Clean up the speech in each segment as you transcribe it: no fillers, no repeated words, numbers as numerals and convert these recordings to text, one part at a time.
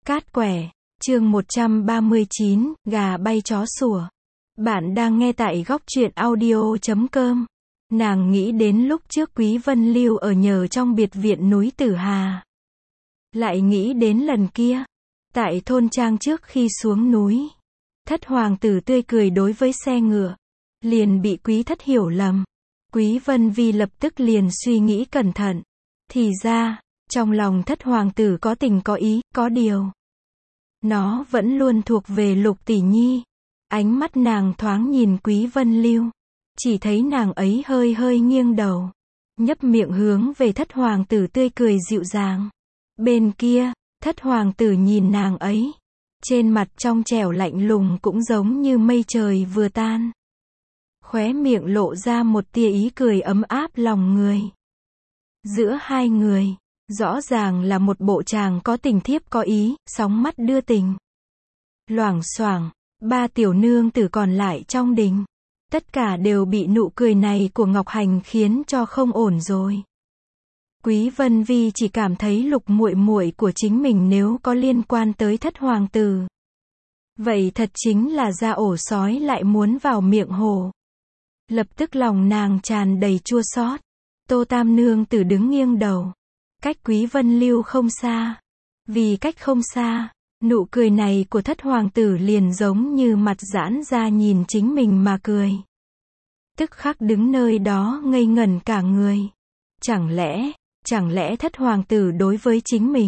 Cát quẻ, chương 139, gà bay chó sủa. Bạn đang nghe tại góc truyện audio.com. Nàng nghĩ đến lúc trước Quý Vân Lưu ở nhờ trong biệt viện núi Tử Hà. Lại nghĩ đến lần kia, tại thôn trang trước khi xuống núi. Thất hoàng tử tươi cười đối với xe ngựa. Liền bị Quý thất hiểu lầm. Quý Vân Vi lập tức liền suy nghĩ cẩn thận. Thì ra, trong lòng thất hoàng tử có tình có ý, có điều. Nó vẫn luôn thuộc về Lục tỷ nhi. Ánh mắt nàng thoáng nhìn Quý Vân Lưu. Chỉ thấy nàng ấy hơi hơi nghiêng đầu. Nhấp miệng hướng về thất hoàng tử tươi cười dịu dàng. Bên kia, thất hoàng tử nhìn nàng ấy. Trên mặt trong trẻo lạnh lùng cũng giống như mây trời vừa tan. Khóe miệng lộ ra một tia ý cười ấm áp lòng người. Giữa hai người, rõ ràng là một bộ chàng có tình thiếp có ý, sóng mắt đưa tình. Loảng xoảng, ba tiểu nương tử còn lại trong đình. Tất cả đều bị nụ cười này của Ngọc Hành khiến cho không ổn rồi. Quý Vân Vi chỉ cảm thấy Lục muội muội của chính mình nếu có liên quan tới thất hoàng tử. Vậy thật chính là ra ổ sói lại muốn vào miệng hổ. Lập tức lòng nàng tràn đầy chua xót. Tô Tam nương tử đứng nghiêng đầu. Cách Quý Vân Lưu không xa. Vì cách không xa, nụ cười này của thất hoàng tử liền giống như mặt giãn ra nhìn chính mình mà cười. Tức khắc đứng nơi đó ngây ngẩn cả người. Chẳng lẽ thất hoàng tử đối với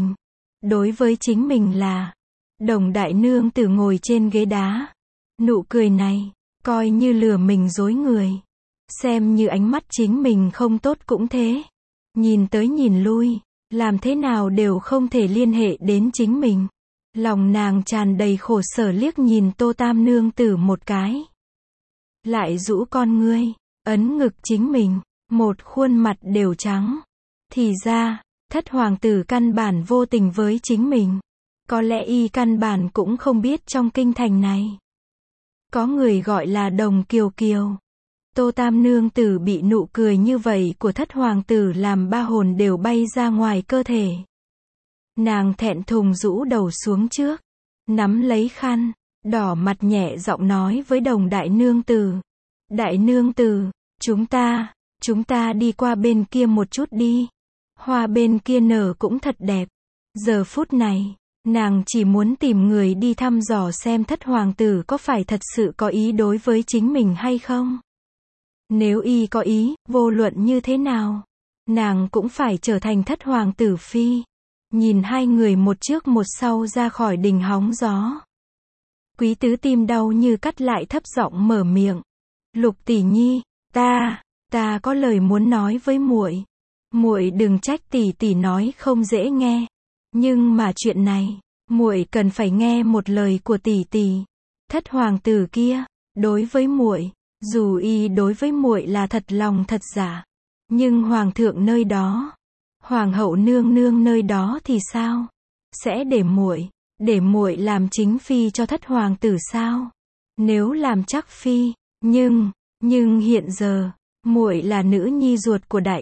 chính mình là Đồng đại nương tử ngồi trên ghế đá. Nụ cười này, coi như lừa mình dối người. Xem như ánh mắt chính mình không tốt cũng thế. Nhìn tới nhìn lui, làm thế nào đều không thể liên hệ đến chính mình. Lòng nàng tràn đầy khổ sở liếc nhìn Tô Tam nương tử một cái. Lại rũ con ngươi, ấn ngực chính mình, một khuôn mặt đều trắng. Thì ra, thất hoàng tử căn bản vô tình với chính mình. Có lẽ y căn bản cũng không biết trong kinh thành này. Có người gọi là Đồng Kiều Kiều. Tô Tam nương tử bị nụ cười như vậy của thất hoàng tử làm ba hồn đều bay ra ngoài cơ thể. Nàng thẹn thùng rũ đầu xuống trước, nắm lấy khăn, đỏ mặt nhẹ giọng nói với Đồng đại nương tử. Đại nương tử, chúng ta đi qua bên kia một chút đi. Hoa bên kia nở cũng thật đẹp. Giờ phút này, nàng chỉ muốn tìm người đi thăm dò xem thất hoàng tử có phải thật sự có ý đối với chính mình hay không. Nếu y có ý, vô luận như thế nào, nàng cũng phải trở thành thất hoàng tử phi. Nhìn hai người một trước một sau ra khỏi đình hóng gió. Quý tứ tim đau như cắt lại thấp giọng mở miệng. Lục tỷ nhi, ta có lời muốn nói với muội. Muội đừng trách tỷ tỷ nói không dễ nghe. Nhưng mà chuyện này, muội cần phải nghe một lời của tỷ tỷ. Thất hoàng tử kia, đối với muội, dù y đối với muội là thật lòng thật giả, nhưng hoàng thượng nơi đó, hoàng hậu nương nương nơi đó thì sao? Sẽ để muội làm chính phi cho thất hoàng tử sao? Nếu làm chắc phi, nhưng hiện giờ, muội là nữ nhi ruột của đại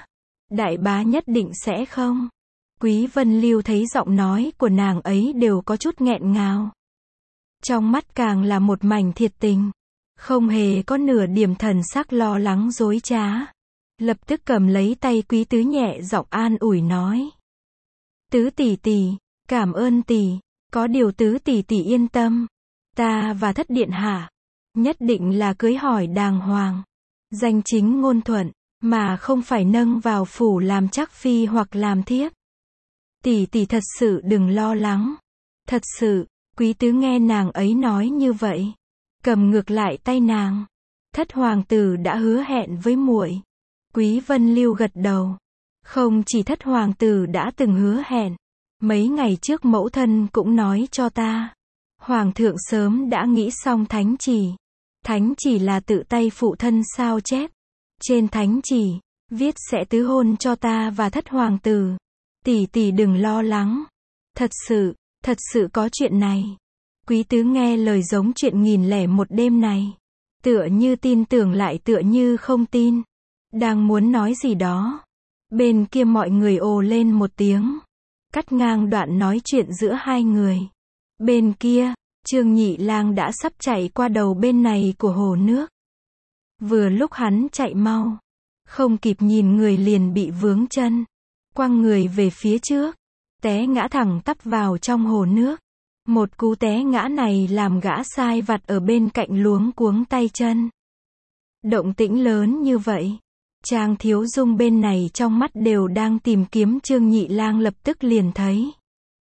bá nhất định sẽ không. Quý Vân Lưu thấy giọng nói của nàng ấy đều có chút nghẹn ngào. Trong mắt càng là một mảnh thiệt tình. Không hề có nửa điểm thần sắc lo lắng dối trá. Lập tức cầm lấy tay Quý tứ nhẹ giọng an ủi nói. Tứ tỷ tỷ, cảm ơn tỷ. Có điều tứ tỷ tỷ yên tâm. Ta và thất điện hạ, nhất định là cưới hỏi đàng hoàng. Danh chính ngôn thuận, mà không phải nâng vào phủ làm chắc phi hoặc làm thiếp. Tỷ tỷ thật sự đừng lo lắng. Thật sự, Quý tứ nghe nàng ấy nói như vậy. Cầm ngược lại tay nàng. Thất hoàng tử đã hứa hẹn với muội. Quý Vân Lưu gật đầu. Không chỉ thất hoàng tử đã từng hứa hẹn. Mấy ngày trước mẫu thân cũng nói cho ta. Hoàng thượng sớm đã nghĩ xong thánh chỉ. Thánh chỉ là tự tay phụ thân sao chép. Trên thánh chỉ, viết sẽ tứ hôn cho ta và thất hoàng tử. Tỷ tỷ đừng lo lắng. Thật sự có chuyện này. Quý tứ nghe lời giống chuyện 1001 đêm này. Tựa như tin tưởng lại tựa như không tin. Đang muốn nói gì đó. Bên kia mọi người ồ lên một tiếng. cắt ngang đoạn nói chuyện giữa hai người. Bên kia, Trương Nhị Lang đã sắp chạy qua đầu bên này của hồ nước. Vừa lúc hắn chạy mau, không kịp nhìn người liền bị vướng chân, quăng người về phía trước, té ngã thẳng tắp vào trong hồ nước. Một cú té ngã này làm gã sai vặt ở bên cạnh luống cuống tay chân. Động tĩnh lớn như vậy, Trang Thiếu Dung bên này trong mắt đều đang tìm kiếm Trương Nhị Lang, lập tức liền thấy.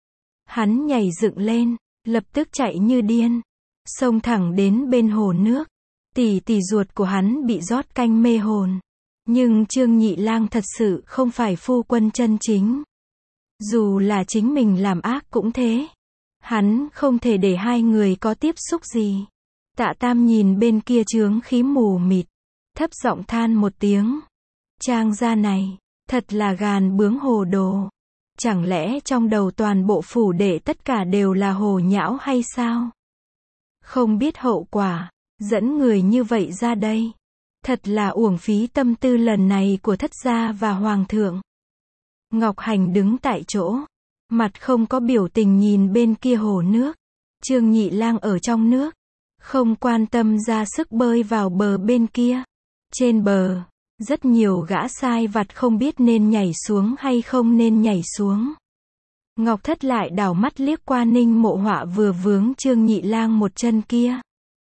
Hắn nhảy dựng lên, lập tức chạy như điên, xông thẳng đến bên hồ nước. Tỷ tỷ ruột của hắn bị rót canh mê hồn. Nhưng Trương Nhị Lang thật sự không phải phu quân chân chính. Dù là chính mình làm ác cũng thế. Hắn không thể để hai người có tiếp xúc gì. Tạ Tam nhìn bên kia chướng khí mù mịt, thấp giọng than một tiếng. Trang gia này, thật là gàn bướng hồ đồ. Chẳng lẽ trong đầu toàn bộ phủ đệ tất cả đều là hồ nhão hay sao? Không biết hậu quả, dẫn người như vậy ra đây. Thật là uổng phí tâm tư lần này của thất gia và hoàng thượng. Ngọc Hành đứng tại chỗ, mặt không có biểu tình nhìn bên kia hồ nước. Trương Nhị Lang ở trong nước, không quan tâm ra sức bơi vào bờ bên kia. Trên bờ, rất nhiều gã sai vặt không biết nên nhảy xuống hay không nên nhảy xuống. Ngọc Thất lại đảo mắt liếc qua Ninh Mộ Họa vừa vướng Trương Nhị Lang một chân kia.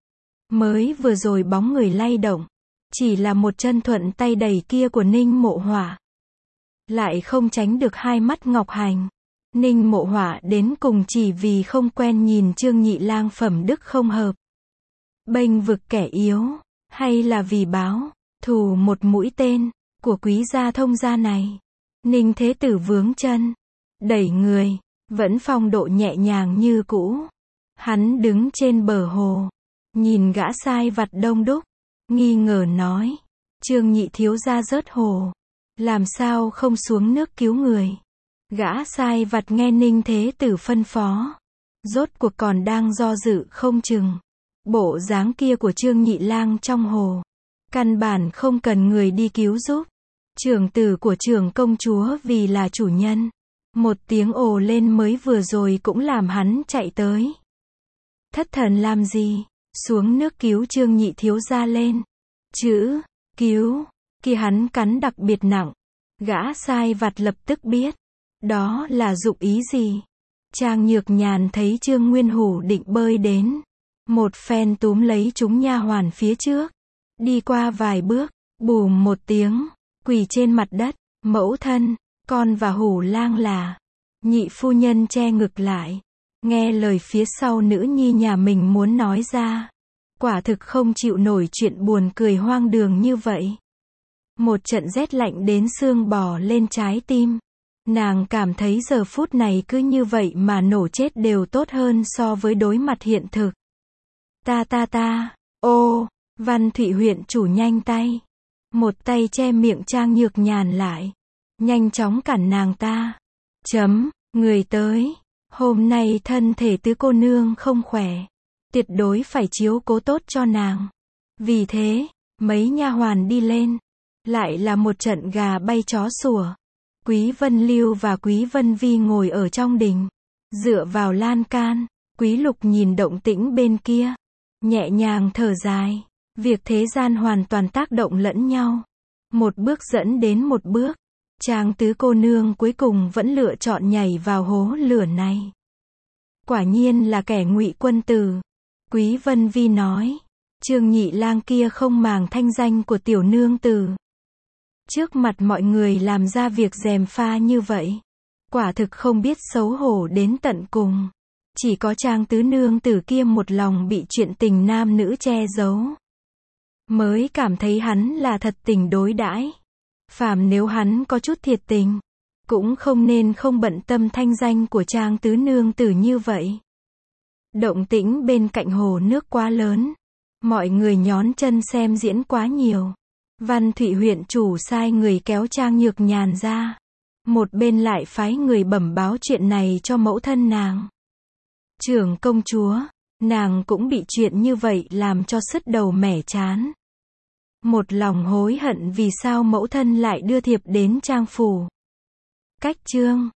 Mới vừa rồi bóng người lay động, chỉ là một chân thuận tay đẩy kia của Ninh Mộ Họa. Lại không tránh được hai mắt Ngọc Hành. Ninh Mộ Họa đến cùng chỉ vì không quen nhìn Trương Nhị Lang phẩm đức không hợp, bênh vực kẻ yếu, hay là vì báo thù một mũi tên của quý gia Thông gia này. Ninh Thế Tử vướng chân, đẩy người, vẫn phong độ nhẹ nhàng như cũ. Hắn đứng trên bờ hồ, nhìn gã sai vặt đông đúc, nghi ngờ nói: Trương Nhị thiếu gia rớt hồ, làm sao không xuống nước cứu người? Gã sai vặt nghe Ninh Thế Tử phân phó, rốt cuộc còn đang do dự không chừng. Bộ dáng kia của Trương Nhị Lang trong hồ, căn bản không cần người đi cứu giúp. Trưởng tử của trưởng công chúa vì là chủ nhân, một tiếng ồ lên mới vừa rồi cũng làm hắn chạy tới. Thất thần làm gì, xuống nước cứu Trương Nhị thiếu gia lên. Chữ cứu kia hắn cắn đặc biệt nặng. Gã sai vặt lập tức biết, đó là dụng ý gì. Trang Nhược Nhàn thấy Trương Nguyên Hủ định bơi đến, một phen túm lấy chúng nha hoàn phía trước, đi qua vài bước, bùm một tiếng, quỳ trên mặt đất. Mẫu thân, con và Hủ lang là. Nhị phu nhân che ngực lại, nghe lời phía sau nữ nhi nhà mình muốn nói ra. Quả thực không chịu nổi chuyện buồn cười hoang đường như vậy. Một trận rét lạnh đến xương bò lên trái tim. Nàng cảm thấy giờ phút này cứ như vậy mà nổ chết đều tốt hơn so với đối mặt hiện thực. Ô, Văn Thụy huyện chủ nhanh tay. Một tay che miệng Trang Nhược Nhàn lại, nhanh chóng cản nàng ta. Người tới. Hôm nay thân thể tứ cô nương không khỏe, tuyệt đối phải chiếu cố tốt cho nàng. Vì thế, mấy nha hoàn đi lên. Lại là một trận gà bay chó sủa. Quý Vân Lưu và Quý Vân Vi ngồi ở trong đình, dựa vào lan can. Quý Lục nhìn động tĩnh bên kia, nhẹ nhàng thở dài. Việc thế gian hoàn toàn tác động lẫn nhau, một bước dẫn đến một bước. Trang tứ cô nương cuối cùng vẫn lựa chọn nhảy vào hố lửa này. Quả nhiên là kẻ ngụy quân tử. Quý Vân Vi nói, Trương Nhị Lang kia không màng thanh danh của tiểu nương tử, trước mặt mọi người làm ra việc gièm pha như vậy, quả thực không biết xấu hổ đến tận cùng. Chỉ có Trang tứ nương tử kia một lòng bị chuyện tình nam nữ che giấu, mới cảm thấy hắn là thật tình đối đãi. Phàm nếu hắn có chút thiệt tình, cũng không nên không bận tâm thanh danh của Trang tứ nương tử như vậy. Động tĩnh bên cạnh hồ nước quá lớn, mọi người nhón chân xem diễn quá nhiều. Văn Thụy huyện chủ sai người kéo Trang Nhược Nhàn ra, một bên lại phái người bẩm báo chuyện này cho mẫu thân nàng. Trưởng công chúa, nàng cũng bị chuyện như vậy làm cho sứt đầu mẻ chán. Một lòng hối hận vì sao mẫu thân lại đưa thiệp đến Trang phủ. Cách chương